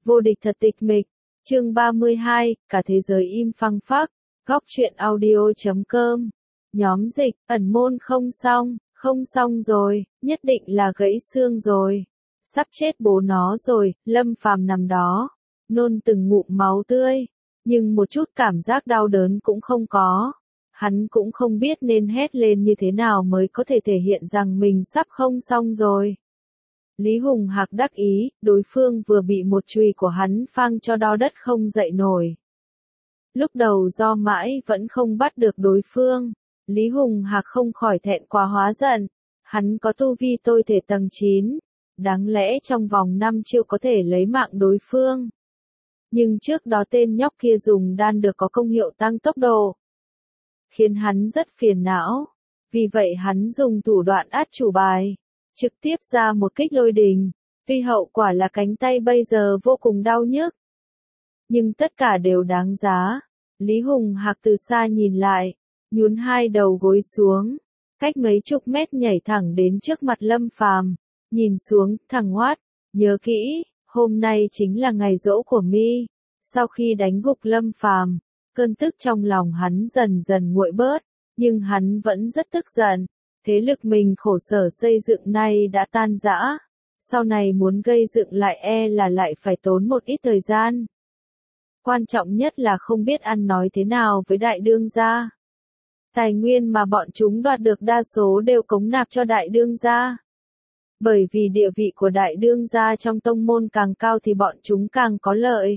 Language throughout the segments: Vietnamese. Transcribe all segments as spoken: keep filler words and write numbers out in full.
Vô địch thật tịch mịch. Chương ba mươi hai, cả thế giới im phăng phắc. Góc truyện audio chấm com. Nhóm dịch, ẩn môn không xong, không xong rồi, nhất định là gãy xương rồi. Sắp chết bố nó rồi, Lâm Phàm nằm đó, nôn từng ngụm máu tươi, nhưng một chút cảm giác đau đớn cũng không có. Hắn cũng không biết nên hét lên như thế nào mới có thể thể hiện rằng mình sắp không xong rồi. Lý Hùng Hạc đắc ý, đối phương vừa bị một chùy của hắn phang cho đau đất không dậy nổi. Lúc đầu do mãi vẫn không bắt được đối phương, Lý Hùng Hạc không khỏi thẹn quá hóa giận. Hắn có tu vi tôi thể tầng chín, đáng lẽ trong vòng năm chiêu có thể lấy mạng đối phương. Nhưng trước đó tên nhóc kia dùng đan được có công hiệu tăng tốc độ, khiến hắn rất phiền não. Vì vậy hắn dùng thủ đoạn át chủ bài, trực tiếp ra một kích lôi đình. Tuy hậu quả là cánh tay bây giờ vô cùng đau nhức, nhưng tất cả đều đáng giá. Lý Hùng Hạc từ xa nhìn lại, nhún hai đầu gối xuống, cách mấy chục mét nhảy thẳng đến trước mặt Lâm Phàm, nhìn xuống, thẳng ngoát, nhớ kỹ, hôm nay chính là ngày giỗ của mi. Sau khi đánh gục Lâm Phàm, cơn tức trong lòng hắn dần dần nguội bớt, nhưng hắn vẫn rất tức giận. Thế lực mình khổ sở xây dựng nay đã tan rã, sau này muốn gây dựng lại e là lại phải tốn một ít thời gian. Quan trọng nhất là không biết ăn nói thế nào với đại đương gia. Tài nguyên mà bọn chúng đoạt được đa số đều cống nạp cho đại đương gia. Bởi vì địa vị của đại đương gia trong tông môn càng cao thì bọn chúng càng có lợi.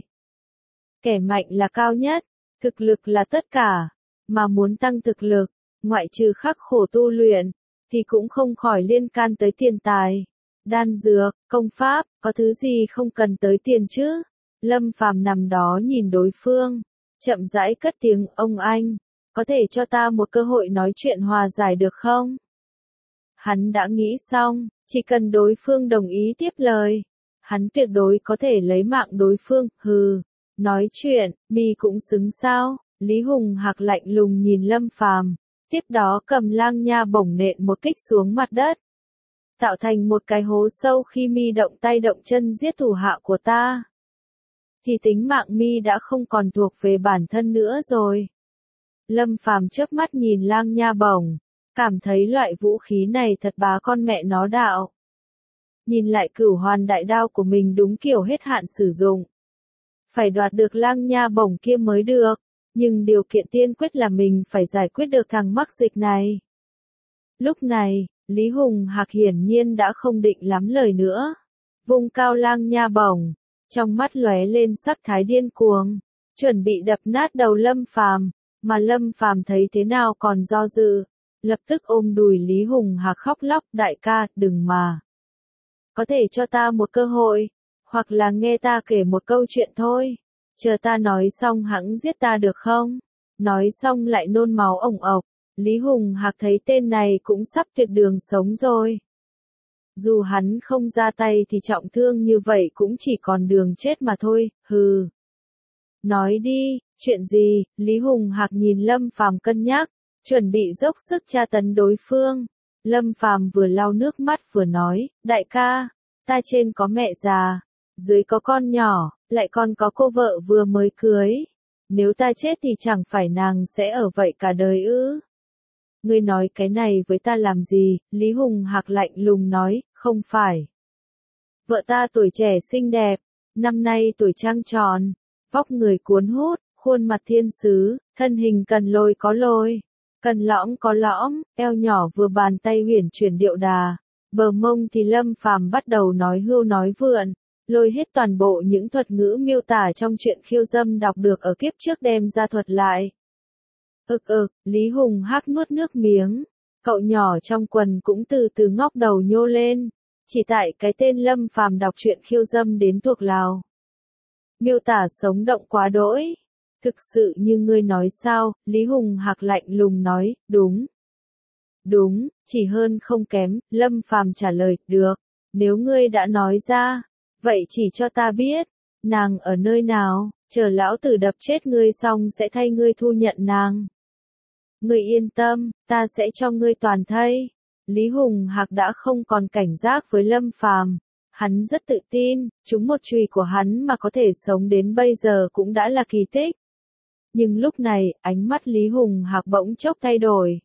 Kẻ mạnh là cao nhất, thực lực là tất cả, mà muốn tăng thực lực, ngoại trừ khắc khổ tu luyện, thì cũng không khỏi liên can tới tiền tài, đan dược, công pháp, có thứ gì không cần tới tiền chứ. Lâm Phàm nằm đó nhìn đối phương, chậm rãi cất tiếng, ông anh, có thể cho ta một cơ hội nói chuyện hòa giải được không? Hắn đã nghĩ xong, chỉ cần đối phương đồng ý tiếp lời, hắn tuyệt đối có thể lấy mạng đối phương. Hừ, nói chuyện, mi cũng xứng sao? Lý Hùng Hạc lạnh lùng nhìn Lâm Phàm, tiếp đó cầm lang nha bổng nện một kích xuống mặt đất, tạo thành một cái hố sâu. Khi mi động tay động chân giết thủ hạ của ta, thì tính mạng mi đã không còn thuộc về bản thân nữa rồi. Lâm Phàm chớp mắt nhìn lang nha bổng, cảm thấy loại vũ khí này thật bá con mẹ nó đạo. Nhìn lại cửu hoàn đại đao của mình đúng kiểu hết hạn sử dụng. Phải đoạt được lang nha bổng kia mới được, nhưng điều kiện tiên quyết là mình phải giải quyết được thằng mắc dịch này. Lúc này, Lý Hùng Hạc hiển nhiên đã không định lắm lời nữa. Vung cao lang nha bổng, trong mắt lóe lên sắc thái điên cuồng, chuẩn bị đập nát đầu Lâm Phàm, mà Lâm Phàm thấy thế nào còn do dự, lập tức ôm đùi Lý Hùng Hạc khóc lóc, đại ca, đừng mà. Có thể cho ta một cơ hội, hoặc là nghe ta kể một câu chuyện thôi, chờ ta nói xong hẵng giết ta được không? Nói xong lại nôn máu ồng ộc. Lý Hùng Hạc thấy tên này cũng sắp tuyệt đường sống rồi. Dù hắn không ra tay thì trọng thương như vậy cũng chỉ còn đường chết mà thôi. Hừ. Nói đi, chuyện gì? Lý Hùng Hạc nhìn Lâm Phàm cân nhắc, chuẩn bị dốc sức tra tấn đối phương. Lâm Phàm vừa lau nước mắt vừa nói, đại ca, ta trên có mẹ già, dưới có con nhỏ, lại còn có cô vợ vừa mới cưới. Nếu ta chết thì chẳng phải nàng sẽ ở vậy cả đời ư? Ngươi nói cái này với ta làm gì? Lý Hùng Hạc lạnh lùng nói, không phải. Vợ ta tuổi trẻ xinh đẹp, năm nay tuổi trăng tròn, vóc người cuốn hút, khuôn mặt thiên sứ, thân hình cần lôi có lôi, cần lõm có lõm, eo nhỏ vừa bàn tay huyền chuyển điệu đà, bờ mông thì Lâm Phàm bắt đầu nói hưu nói vượn, lôi hết toàn bộ những thuật ngữ miêu tả trong truyện khiêu dâm đọc được ở kiếp trước đem ra thuật lại. Ực ực, Lý Hùng Hạc nuốt nước miếng, cậu nhỏ trong quần cũng từ từ ngóc đầu nhô lên, chỉ tại cái tên Lâm Phàm đọc truyện khiêu dâm đến thuộc lào. Miêu tả sống động quá đỗi. Thực sự như ngươi nói sao? Lý Hùng Hạc lạnh lùng nói, đúng. Đúng, chỉ hơn không kém. Lâm Phàm trả lời, được, nếu ngươi đã nói ra, vậy chỉ cho ta biết, nàng ở nơi nào, chờ lão tử đập chết ngươi xong sẽ thay ngươi thu nhận nàng. Ngươi yên tâm, ta sẽ cho ngươi toàn thây. Lý Hùng Hạc đã không còn cảnh giác với Lâm Phàm, Hắn rất tự tin, trúng một chùy của hắn mà có thể sống đến bây giờ cũng đã là kỳ tích. Nhưng lúc này, ánh mắt Lý Hùng Hạc bỗng chốc thay đổi.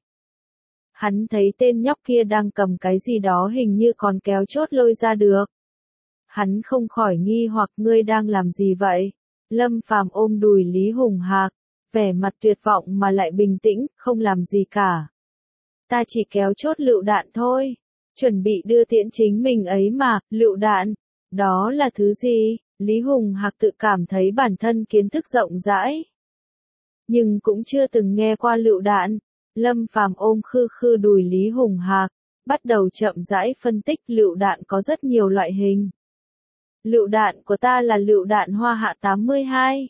Hắn thấy tên nhóc kia đang cầm cái gì đó hình như còn kéo chốt lôi ra được. Hắn không khỏi nghi hoặc ngươi đang làm gì vậy? Lâm Phàm ôm đùi Lý Hùng Hạc, vẻ mặt tuyệt vọng mà lại bình tĩnh, không làm gì cả. Ta chỉ kéo chốt lựu đạn thôi, chuẩn bị đưa tiễn chính mình ấy mà, lựu đạn, đó là thứ gì? Lý Hùng Hạc tự cảm thấy bản thân kiến thức rộng rãi, nhưng cũng chưa từng nghe qua lựu đạn. Lâm Phàm ôm khư khư đùi Lý Hùng Hạc, bắt đầu chậm rãi phân tích lựu đạn có rất nhiều loại hình. Lựu đạn của ta là lựu đạn Hoa Hạ tám mươi hai.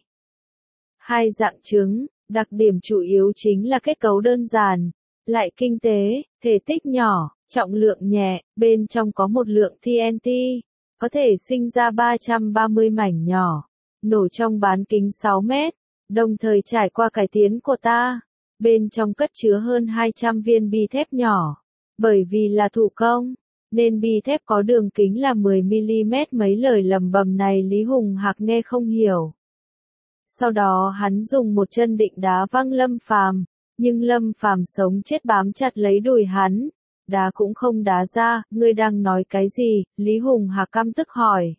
Hai dạng trứng, đặc điểm chủ yếu chính là kết cấu đơn giản, lại kinh tế, thể tích nhỏ, trọng lượng nhẹ, bên trong có một lượng T N T, có thể sinh ra ba trăm ba mươi mảnh nhỏ, nổ trong bán kính sáu mét, đồng thời trải qua cải tiến của ta. Bên trong cất chứa hơn hai trăm viên bi thép nhỏ. Bởi vì là thủ công, nên bi thép có đường kính là mười mi li mét. Mấy lời lầm bầm này Lý Hùng Hạc nghe không hiểu. Sau đó hắn dùng một chân định đá văng Lâm Phàm, nhưng Lâm Phàm sống chết bám chặt lấy đùi hắn, đá cũng không đá ra. Ngươi đang nói cái gì? Lý Hùng Hạc căm tức hỏi.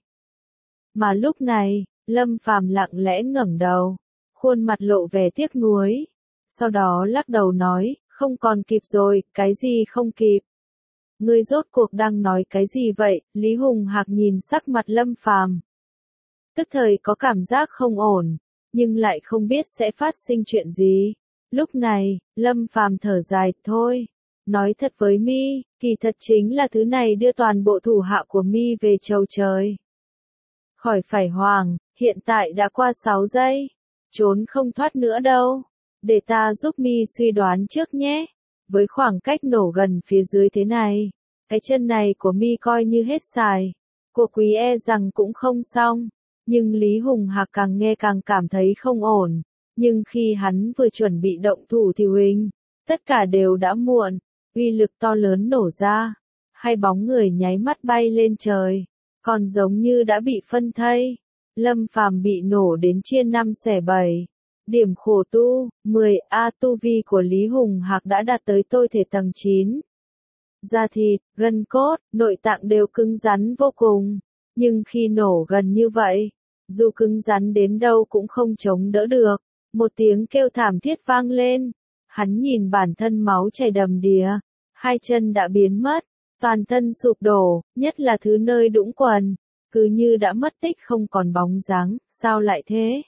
Mà lúc này, Lâm Phàm lặng lẽ ngẩng đầu, khuôn mặt lộ vẻ tiếc nuối. Sau đó lắc đầu nói, không còn kịp rồi. Cái gì không kịp? Ngươi rốt cuộc đang nói cái gì vậy? Lý Hùng Hạc nhìn sắc mặt Lâm Phàm, tức thời có cảm giác không ổn, nhưng lại không biết sẽ phát sinh chuyện gì. Lúc này, Lâm Phàm thở dài, thôi, nói thật với mi, kỳ thật chính là thứ này đưa toàn bộ thủ hạ của mi về chầu trời. Khỏi phải hoảng, hiện tại đã qua sáu giây, trốn không thoát nữa đâu. Để ta giúp mi suy đoán trước nhé. Với khoảng cách nổ gần phía dưới thế này, cái chân này của mi coi như hết xài. Của quý e rằng cũng không xong. Nhưng Lý Hùng Hạc càng nghe càng cảm thấy không ổn. Nhưng khi hắn vừa chuẩn bị động thủ thì huỳnh, tất cả đều đã muộn. Uy lực to lớn nổ ra. Hai bóng người nháy mắt bay lên trời. Còn giống như đã bị phân thây. Lâm Phàm bị nổ đến chia năm xẻ bảy. Điểm khổ tu, mười A tu vi của Lý Hùng Hạc đã đạt tới tôi thể tầng chín. Da thịt, gân cốt, nội tạng đều cứng rắn vô cùng. Nhưng khi nổ gần như vậy, dù cứng rắn đến đâu cũng không chống đỡ được. Một tiếng kêu thảm thiết vang lên. Hắn nhìn bản thân máu chảy đầm đìa. Hai chân đã biến mất, toàn thân sụp đổ, nhất là thứ nơi đũng quần. Cứ như đã mất tích không còn bóng dáng. Sao lại thế?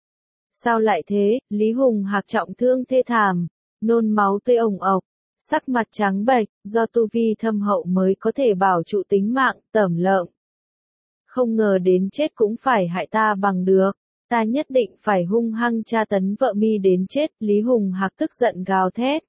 Sao lại thế? Lý Hùng Hạc trọng thương thê thảm, nôn máu tươi ồng ộc, sắc mặt trắng bệch, do tu vi thâm hậu mới có thể bảo trụ tính mạng, tẩm lợm. Không ngờ đến chết cũng phải hại ta bằng được, ta nhất định phải hung hăng tra tấn vợ mi đến chết. Lý Hùng Hạc tức giận gào thét.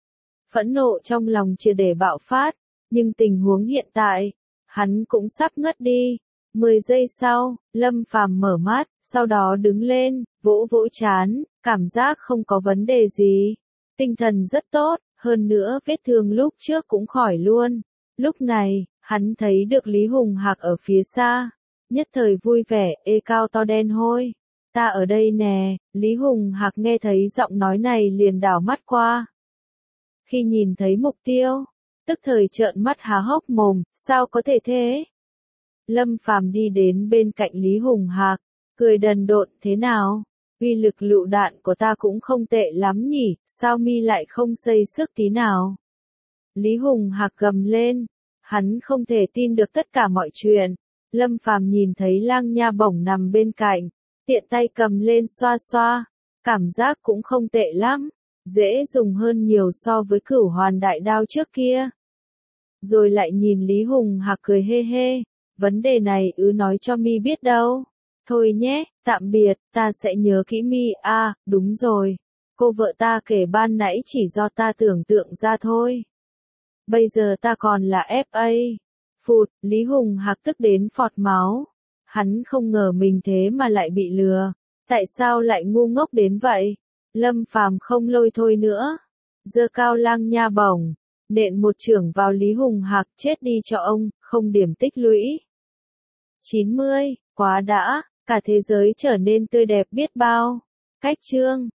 Phẫn nộ trong lòng chưa để bạo phát, nhưng tình huống hiện tại, hắn cũng sắp ngất đi. Mười giây sau, Lâm Phàm mở mắt, sau đó đứng lên, vỗ vỗ trán, cảm giác không có vấn đề gì. Tinh thần rất tốt, hơn nữa vết thương lúc trước cũng khỏi luôn. Lúc này, hắn thấy được Lý Hùng Hạc ở phía xa. Nhất thời vui vẻ, ê cao to đen hôi. Ta ở đây nè. Lý Hùng Hạc nghe thấy giọng nói này liền đảo mắt qua. Khi nhìn thấy mục tiêu, tức thời trợn mắt há hốc mồm, sao có thể thế? Lâm Phàm đi đến bên cạnh Lý Hùng Hạc, cười đần độn, thế nào? Uy lực lựu đạn của ta cũng không tệ lắm nhỉ, sao mi lại không xây sức tí nào? Lý Hùng Hạc gầm lên, hắn không thể tin được tất cả mọi chuyện. Lâm Phàm nhìn thấy Lang Nha Bổng nằm bên cạnh, tiện tay cầm lên xoa xoa, cảm giác cũng không tệ lắm, dễ dùng hơn nhiều so với Cửu Hoàn đại đao trước kia. Rồi lại nhìn Lý Hùng Hạc cười hê hê. Vấn đề này ứ nói cho mi biết đâu. Thôi nhé, tạm biệt, ta sẽ nhớ kỹ mi. À, đúng rồi. Cô vợ ta kể ban nãy chỉ do ta tưởng tượng ra thôi. Bây giờ ta còn là ép a. Phụt, Lý Hùng Hạc tức đến phọt máu. Hắn không ngờ mình thế mà lại bị lừa. Tại sao lại ngu ngốc đến vậy? Lâm Phàm không lôi thôi nữa. Giơ cao Lang Nha Bổng, nện một chưởng vào Lý Hùng Hạc, chết đi cho ông, không điểm tích lũy. chín mươi, quá đã, cả thế giới trở nên tươi đẹp biết bao. Cách chương